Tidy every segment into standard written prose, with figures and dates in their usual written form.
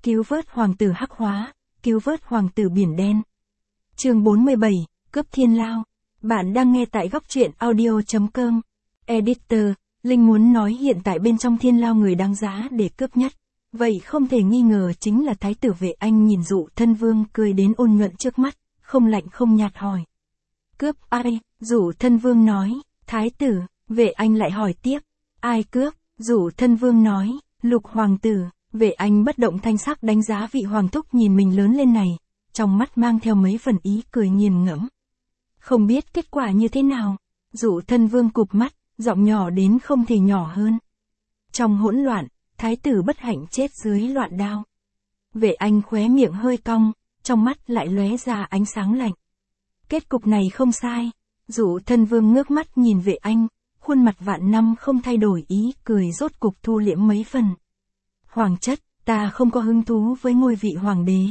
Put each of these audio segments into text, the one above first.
Cứu vớt hoàng tử hắc hóa, cứu vớt hoàng tử biển đen. Chương 47, cướp thiên lao. Bạn đang nghe tại góc truyện audio.com. Editor, Linh muốn nói hiện tại bên trong thiên lao người đáng giá để cướp nhất. Vậy không thể nghi ngờ chính là Thái tử Vệ Anh. Nhìn Dụ Thân Vương cười đến ôn nhuận trước mắt, không lạnh không nhạt hỏi. Cướp ai? Dụ Thân Vương nói. Thái tử. Vệ Anh lại hỏi tiếp. Ai cướp? Dụ Thân Vương nói. Lục hoàng tử. Vệ Anh bất động thanh sắc đánh giá vị hoàng thúc nhìn mình lớn lên này, trong mắt mang theo mấy phần ý cười nghiền ngẫm. Không biết kết quả như thế nào. Dụ Thân Vương cụp mắt, giọng nhỏ đến không thể nhỏ hơn. Trong hỗn loạn, thái tử bất hạnh chết dưới loạn đao. Vệ Anh khóe miệng hơi cong, trong mắt lại lóe ra ánh sáng lạnh. Kết cục này không sai. Dụ Thân Vương ngước mắt nhìn Vệ Anh, khuôn mặt vạn năm không thay đổi ý cười rốt cục thu liễm mấy phần. Hoàng chất, ta không có hứng thú với ngôi vị hoàng đế.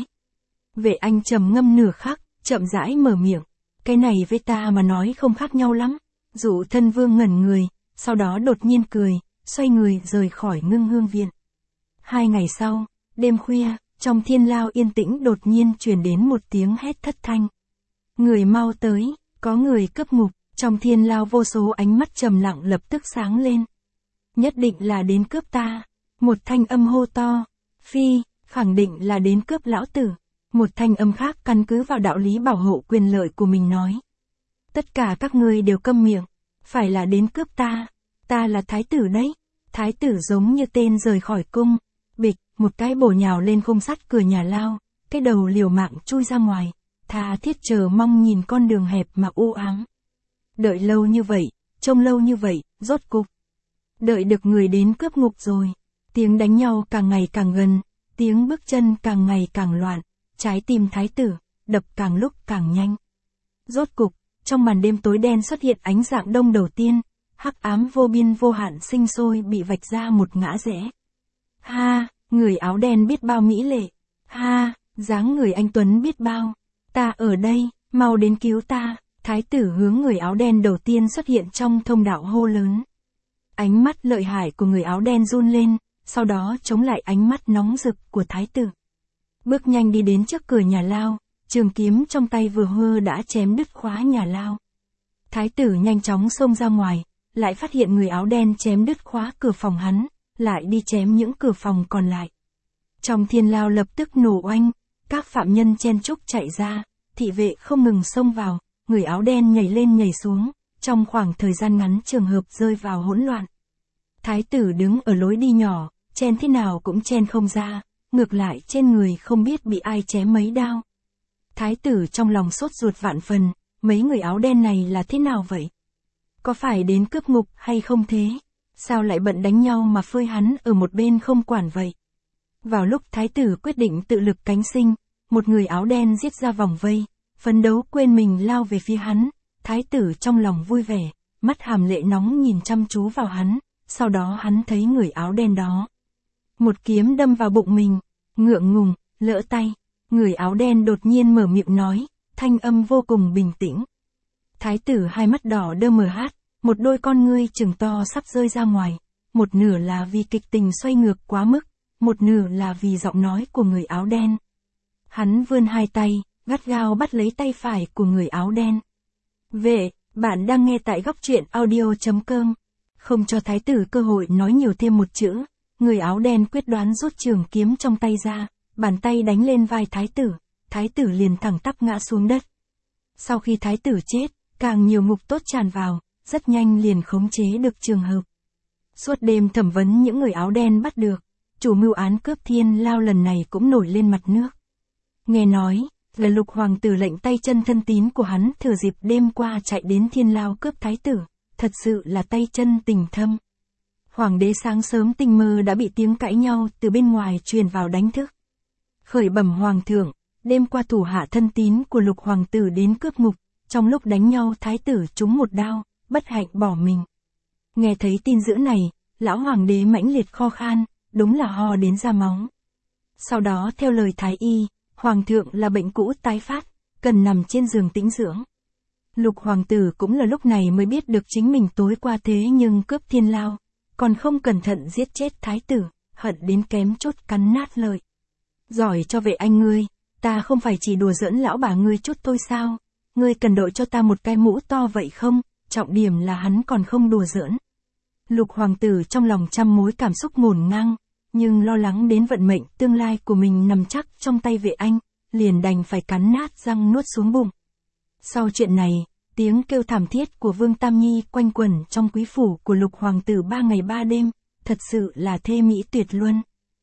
Vệ Anh trầm ngâm nửa khắc, chậm rãi mở miệng. Cái này với ta mà nói không khác nhau lắm. Dụ Thân Vương ngẩn người, sau đó đột nhiên cười, xoay người rời khỏi Ngưng Hương Viện. 2 ngày sau, đêm khuya, trong thiên lao yên tĩnh đột nhiên truyền đến một tiếng hét thất thanh. Người mau tới, có người cướp ngục. Trong thiên lao vô số ánh mắt trầm lặng lập tức sáng lên. Nhất định là đến cướp ta. Một thanh âm hô to. Phi, khẳng định là đến cướp lão tử. Một thanh âm khác căn cứ vào đạo lý bảo hộ quyền lợi của mình nói. Tất cả các ngươi đều câm miệng. Phải là đến cướp ta. Ta là thái tử đấy. Thái tử giống như tên rời khỏi cung. Bịch, một cái bổ nhào lên khung sắt cửa nhà lao. Cái đầu liều mạng chui ra ngoài. Tha thiết chờ mong nhìn con đường hẹp mà u ám. Đợi lâu như vậy, trông lâu như vậy, rốt cục. Đợi được người đến cướp ngục rồi. Tiếng đánh nhau càng ngày càng gần, tiếng bước chân càng ngày càng loạn, trái tim thái tử, đập càng lúc càng nhanh. Rốt cục, trong màn đêm tối đen xuất hiện ánh dạng đông đầu tiên, hắc ám vô biên vô hạn sinh sôi bị vạch ra một ngã rẽ. Ha, người áo đen biết bao mỹ lệ. Ha, dáng người anh tuấn biết bao. Ta ở đây, mau đến cứu ta. Thái tử hướng người áo đen đầu tiên xuất hiện trong thông đạo hô lớn. Ánh mắt lợi hại của người áo đen run lên, sau đó chống lại ánh mắt nóng rực của thái tử. Bước nhanh đi đến trước cửa nhà lao, trường kiếm trong tay vừa hơ đã chém đứt khóa nhà lao. Thái tử nhanh chóng xông ra ngoài, lại phát hiện người áo đen chém đứt khóa cửa phòng hắn, lại đi chém những cửa phòng còn lại. Trong thiên lao lập tức nổ oanh, các phạm nhân chen chúc chạy ra, thị vệ không ngừng xông vào. Người áo đen nhảy lên nhảy xuống, trong khoảng thời gian ngắn trường hợp rơi vào hỗn loạn. Thái tử đứng ở lối đi nhỏ, chen thế nào cũng chen không ra, ngược lại trên người không biết bị ai chém mấy đao. Thái tử trong lòng sốt ruột vạn phần, mấy người áo đen này là thế nào vậy? Có phải đến cướp ngục hay không thế? Sao lại bận đánh nhau mà phơi hắn ở một bên không quản vậy? Vào lúc thái tử quyết định tự lực cánh sinh, một người áo đen giết ra vòng vây. Phấn đấu quên mình lao về phía hắn, thái tử trong lòng vui vẻ, mắt hàm lệ nóng nhìn chăm chú vào hắn, sau đó hắn thấy người áo đen đó. Một kiếm đâm vào bụng mình, ngượng ngùng, lỡ tay, người áo đen đột nhiên mở miệng nói, thanh âm vô cùng bình tĩnh. Thái tử hai mắt đỏ đơ mờ hát, một đôi con ngươi trừng to sắp rơi ra ngoài, một nửa là vì kịch tình xoay ngược quá mức, một nửa là vì giọng nói của người áo đen. Hắn vươn hai tay, gắt gao bắt lấy tay phải của người áo đen. Vệ, bạn đang nghe tại góc truyện audio.com. Không cho thái tử cơ hội nói nhiều thêm một chữ, người áo đen quyết đoán rút trường kiếm trong tay ra, bàn tay đánh lên vai thái tử liền thẳng tắp ngã xuống đất. Sau khi thái tử chết, càng nhiều ngục tốt tràn vào, rất nhanh liền khống chế được trường hợp. Suốt đêm thẩm vấn những người áo đen bắt được, chủ mưu án cướp thiên lao lần này cũng nổi lên mặt nước. Nghe nói, là Lục hoàng tử lệnh tay chân thân tín của hắn thừa dịp đêm qua chạy đến thiên lao cướp thái tử, thật sự là tay chân tình thâm. Hoàng đế sáng sớm tinh mơ đã bị tiếng cãi nhau từ bên ngoài truyền vào đánh thức. Khởi bẩm hoàng thượng, đêm qua thủ hạ thân tín của Lục hoàng tử đến cướp ngục, trong lúc đánh nhau thái tử trúng một đao, bất hạnh bỏ mình. Nghe thấy tin dữ này, lão hoàng đế mãnh liệt kho khan, đúng là ho đến ra máu. Sau đó theo lời thái y, hoàng thượng là bệnh cũ tái phát, cần nằm trên giường tĩnh dưỡng. Lục hoàng tử cũng là lúc này mới biết được chính mình tối qua thế nhưng cướp thiên lao, còn không cẩn thận giết chết thái tử, hận đến kém chút cắn nát lợi. Giỏi cho vệ anh ngươi, ta không phải chỉ đùa giỡn lão bà ngươi chút thôi sao? Ngươi cần đội cho ta một cái mũ to vậy không? Trọng điểm là hắn còn không đùa giỡn. Lục hoàng tử trong lòng trăm mối cảm xúc ngổn ngang, nhưng lo lắng đến vận mệnh tương lai của mình nằm chắc trong tay vệ anh, liền đành phải cắn nát răng nuốt xuống bụng. Sau chuyện này, tiếng kêu thảm thiết của Vương Tam Nhi quanh quẩn trong quý phủ của lục hoàng tử 3 ngày 3 đêm, thật sự là thê mỹ tuyệt luân.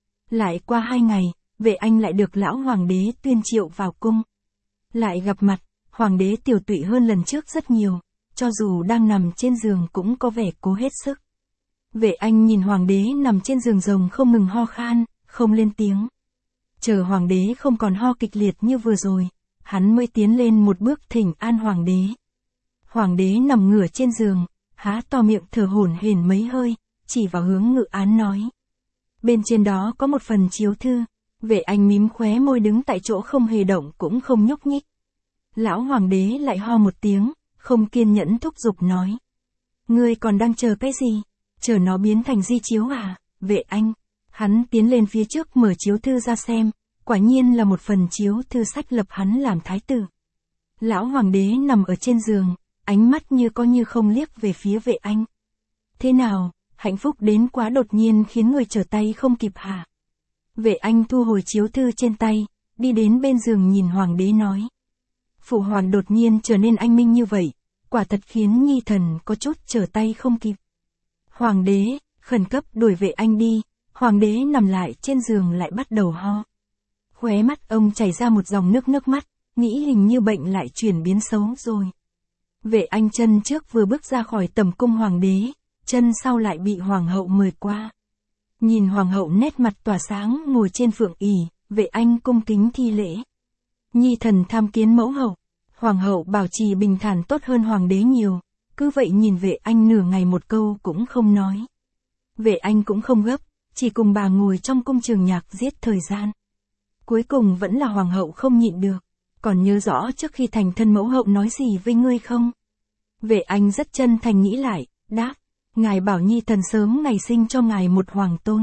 Lại qua 2 ngày, vệ anh lại được lão hoàng đế tuyên triệu vào cung. Lại gặp mặt, hoàng đế tiều tụy hơn lần trước rất nhiều, cho dù đang nằm trên giường cũng có vẻ cố hết sức. Vệ anh nhìn hoàng đế nằm trên giường rồng không ngừng ho khan, không lên tiếng. Chờ hoàng đế không còn ho kịch liệt như vừa rồi, hắn mới tiến lên một bước thỉnh an hoàng đế. Hoàng đế nằm ngửa trên giường, há to miệng thở hổn hển mấy hơi, chỉ vào hướng ngự án nói. Bên trên đó có một phần chiếu thư. Vệ anh mím khóe môi đứng tại chỗ không hề động cũng không nhúc nhích. Lão hoàng đế lại ho một tiếng, không kiên nhẫn thúc giục nói. Ngươi còn đang chờ cái gì? Chờ nó biến thành di chiếu à? Vệ anh. Hắn tiến lên phía trước mở chiếu thư ra xem, quả nhiên là một phần chiếu thư sách lập hắn làm thái tử. Lão hoàng đế nằm ở trên giường, ánh mắt như có như không liếc về phía vệ anh. Thế nào, hạnh phúc đến quá đột nhiên khiến người trở tay không kịp hả? Vệ anh thu hồi chiếu thư trên tay, đi đến bên giường nhìn hoàng đế nói. Phụ hoàng đột nhiên trở nên anh minh như vậy, quả thật khiến nhi thần có chút trở tay không kịp. Hoàng đế, khẩn cấp đuổi vệ anh đi, hoàng đế nằm lại trên giường lại bắt đầu ho. Khóe mắt ông chảy ra một dòng nước mắt, nghĩ hình như bệnh lại chuyển biến xấu rồi. Vệ anh chân trước vừa bước ra khỏi tầm cung hoàng đế, chân sau lại bị hoàng hậu mời qua. Nhìn hoàng hậu nét mặt tỏa sáng ngồi trên phượng ỷ, vệ anh cung kính thi lễ. Nhi thần tham kiến mẫu hậu. Hoàng hậu bảo trì bình thản tốt hơn hoàng đế nhiều, cứ vậy nhìn vệ anh nửa ngày một câu cũng không nói. Vệ anh cũng không gấp, chỉ cùng bà ngồi trong cung trường nhạc giết thời gian. Cuối cùng vẫn là hoàng hậu không nhịn được, còn nhớ rõ trước khi thành thân mẫu hậu nói gì với ngươi không? Vệ anh rất chân thành nghĩ lại, đáp. Ngài bảo nhi thần sớm ngày sinh cho ngài một hoàng tôn.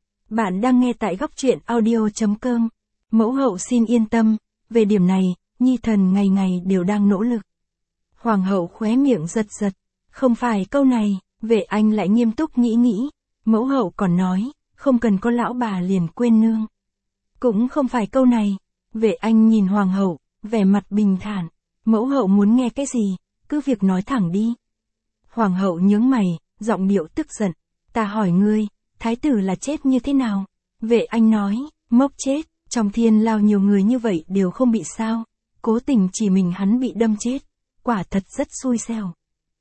Bạn đang nghe tại góc truyện audio.com. Mẫu hậu xin yên tâm, về điểm này, nhi thần ngày ngày đều đang nỗ lực. Hoàng hậu khóe miệng giật giật. Không phải câu này, vệ anh lại nghiêm túc nghĩ. Mẫu hậu còn nói, không cần có lão bà liền quên nương. Cũng không phải câu này, vệ anh nhìn hoàng hậu, vẻ mặt bình thản. Mẫu hậu muốn nghe cái gì, cứ việc nói thẳng đi. Hoàng hậu nhướng mày, giọng điệu tức giận. Ta hỏi ngươi, thái tử là chết như thế nào? Vệ anh nói, mốc chết, trong thiên lao nhiều người như vậy đều không bị sao. Cố tình chỉ mình hắn bị đâm chết. Quả thật rất xui xẻo.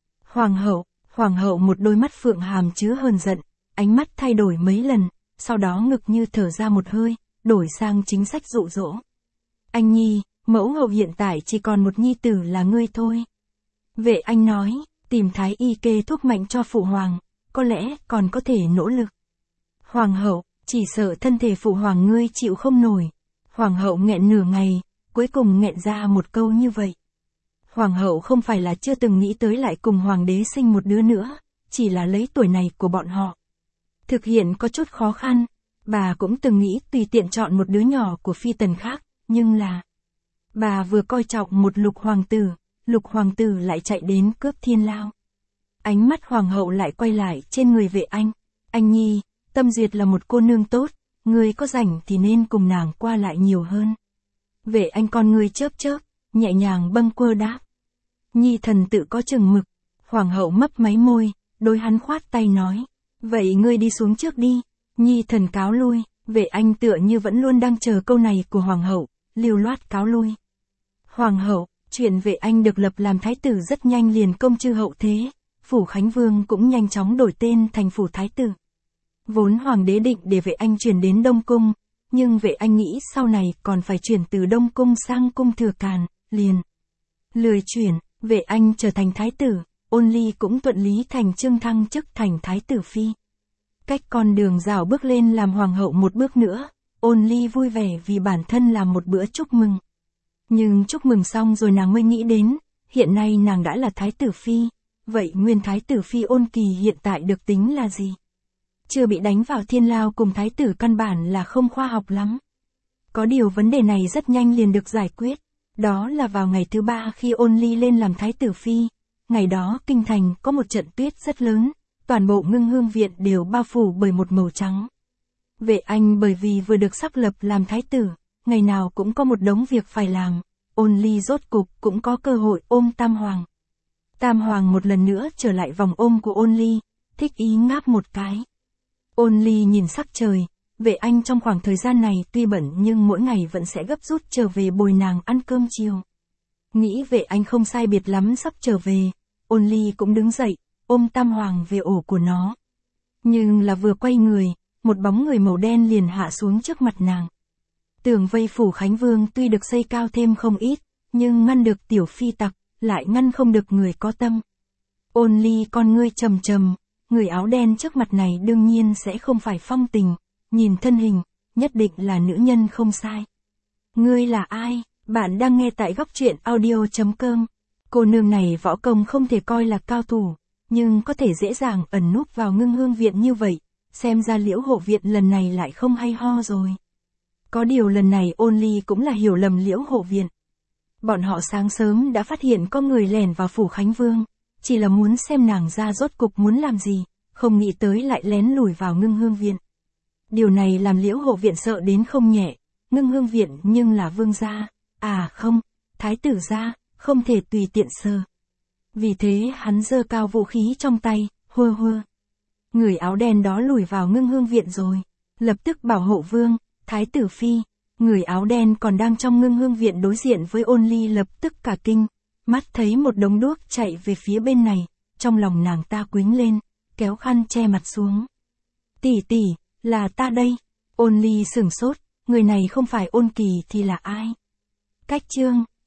Hoàng hậu một đôi mắt phượng hàm chứa hờn giận, ánh mắt thay đổi mấy lần, sau đó ngực như thở ra một hơi, đổi sang chính sách dụ dỗ. Anh nhi, mẫu hậu hiện tại chỉ còn một nhi tử là ngươi thôi. Vệ anh nói, tìm thái y kê thuốc mạnh cho phụ hoàng, có lẽ còn có thể nỗ lực. Hoàng hậu, chỉ sợ thân thể phụ hoàng ngươi chịu không nổi. Hoàng hậu nghẹn nửa ngày, cuối cùng nghẹn ra một câu như vậy. Hoàng hậu không phải là chưa từng nghĩ tới lại cùng hoàng đế sinh một đứa nữa, chỉ là lấy tuổi này của bọn họ. Thực hiện có chút khó khăn, bà cũng từng nghĩ tùy tiện chọn một đứa nhỏ của phi tần khác, nhưng là... Bà vừa coi trọng một lục hoàng tử lại chạy đến cướp thiên lao. Ánh mắt hoàng hậu lại quay lại trên người vệ anh. Anh nhi, Tâm Duyệt là một cô nương tốt, người có rảnh thì nên cùng nàng qua lại nhiều hơn. Vệ anh con người chớp, nhẹ nhàng bâng quơ đáp. Nhi thần tự có chừng mực. Hoàng hậu mấp máy môi, đối hắn khoát tay nói. Vậy ngươi đi xuống trước đi. Nhi thần cáo lui. Vệ anh tựa như vẫn luôn đang chờ câu này của hoàng hậu, lưu loát cáo lui. Hoàng hậu, chuyện vệ anh được lập làm thái tử rất nhanh liền công chư hậu thế. Phủ Khánh Vương cũng nhanh chóng đổi tên thành phủ thái tử. Vốn hoàng đế định để vệ anh chuyển đến Đông Cung, nhưng vệ anh nghĩ sau này còn phải chuyển từ Đông Cung sang cung Thừa Càn, liền lười chuyển. Vệ anh trở thành thái tử, Ôn Ly cũng thuận lý thành chương thăng chức thành thái tử phi. Cách con đường rào bước lên làm hoàng hậu một bước nữa, Ôn Ly vui vẻ vì bản thân làm một bữa chúc mừng. Nhưng chúc mừng xong rồi nàng mới nghĩ đến, hiện nay nàng đã là thái tử phi, vậy nguyên thái tử phi Ôn Kỳ hiện tại được tính là gì? Chưa bị đánh vào thiên lao cùng thái tử căn bản là không khoa học lắm. Có điều vấn đề này rất nhanh liền được giải quyết. Đó là vào ngày thứ 3 khi Ôn Ly lên làm thái tử phi. Ngày đó kinh thành có một trận tuyết rất lớn, toàn bộ Ngưng Hương viện đều bao phủ bởi một màu trắng. Vệ Anh bởi vì vừa được sắp lập làm thái tử, ngày nào cũng có một đống việc phải làm, Ôn Ly rốt cục cũng có cơ hội ôm Tam Hoàng. Tam Hoàng một lần nữa trở lại vòng ôm của Ôn Ly, thích ý ngáp một cái. Ôn Ly nhìn sắc trời, Vệ Anh trong khoảng thời gian này tuy bận nhưng mỗi ngày vẫn sẽ gấp rút trở về bồi nàng ăn cơm chiều. Nghĩ Vệ Anh không sai biệt lắm sắp trở về, Ôn Ly cũng đứng dậy, ôm Tam Hoàng về ổ của nó. Nhưng là vừa quay người, một bóng người màu đen liền hạ xuống trước mặt nàng. Tường vây phủ Khánh Vương tuy được xây cao thêm không ít, nhưng ngăn được tiểu phi tặc, lại ngăn không được người có tâm. Ôn Ly con ngươi trầm trầm, người áo đen trước mặt này đương nhiên sẽ không phải Phong Tình, nhìn thân hình, nhất định là nữ nhân không sai. Ngươi là ai? Bạn đang nghe tại góc truyện audio.com. Cô nương này võ công không thể coi là cao thủ, nhưng có thể dễ dàng ẩn núp vào Ngưng Hương viện như vậy, xem ra Liễu Hộ viện lần này lại không hay ho rồi. Có điều lần này Ôn Ly cũng là hiểu lầm Liễu Hộ viện. Bọn họ sáng sớm đã phát hiện có người lẻn vào phủ Khánh Vương, chỉ là muốn xem nàng ra rốt cục muốn làm gì, không nghĩ tới lại lén lùi vào Ngưng Hương viện. Điều này làm Liễu Hộ viện sợ đến không nhẹ, Ngưng Hương viện nhưng là vương gia, à không, thái tử gia, không thể tùy tiện sờ. Vì thế hắn giơ cao vũ khí trong tay, hua hua. Người áo đen đó lùi vào Ngưng Hương viện rồi, lập tức bảo hộ vương, thái tử phi. Người áo đen còn đang trong Ngưng Hương viện đối diện với Ôn Ly lập tức cả kinh, mắt thấy một đống đuốc chạy về phía bên này, trong lòng nàng ta quýnh lên, kéo khăn che mặt xuống. Tỷ tỷ, là ta đây. Ôn Ly sửng sốt, người này không phải Ôn Kỳ thì là ai? Cách chương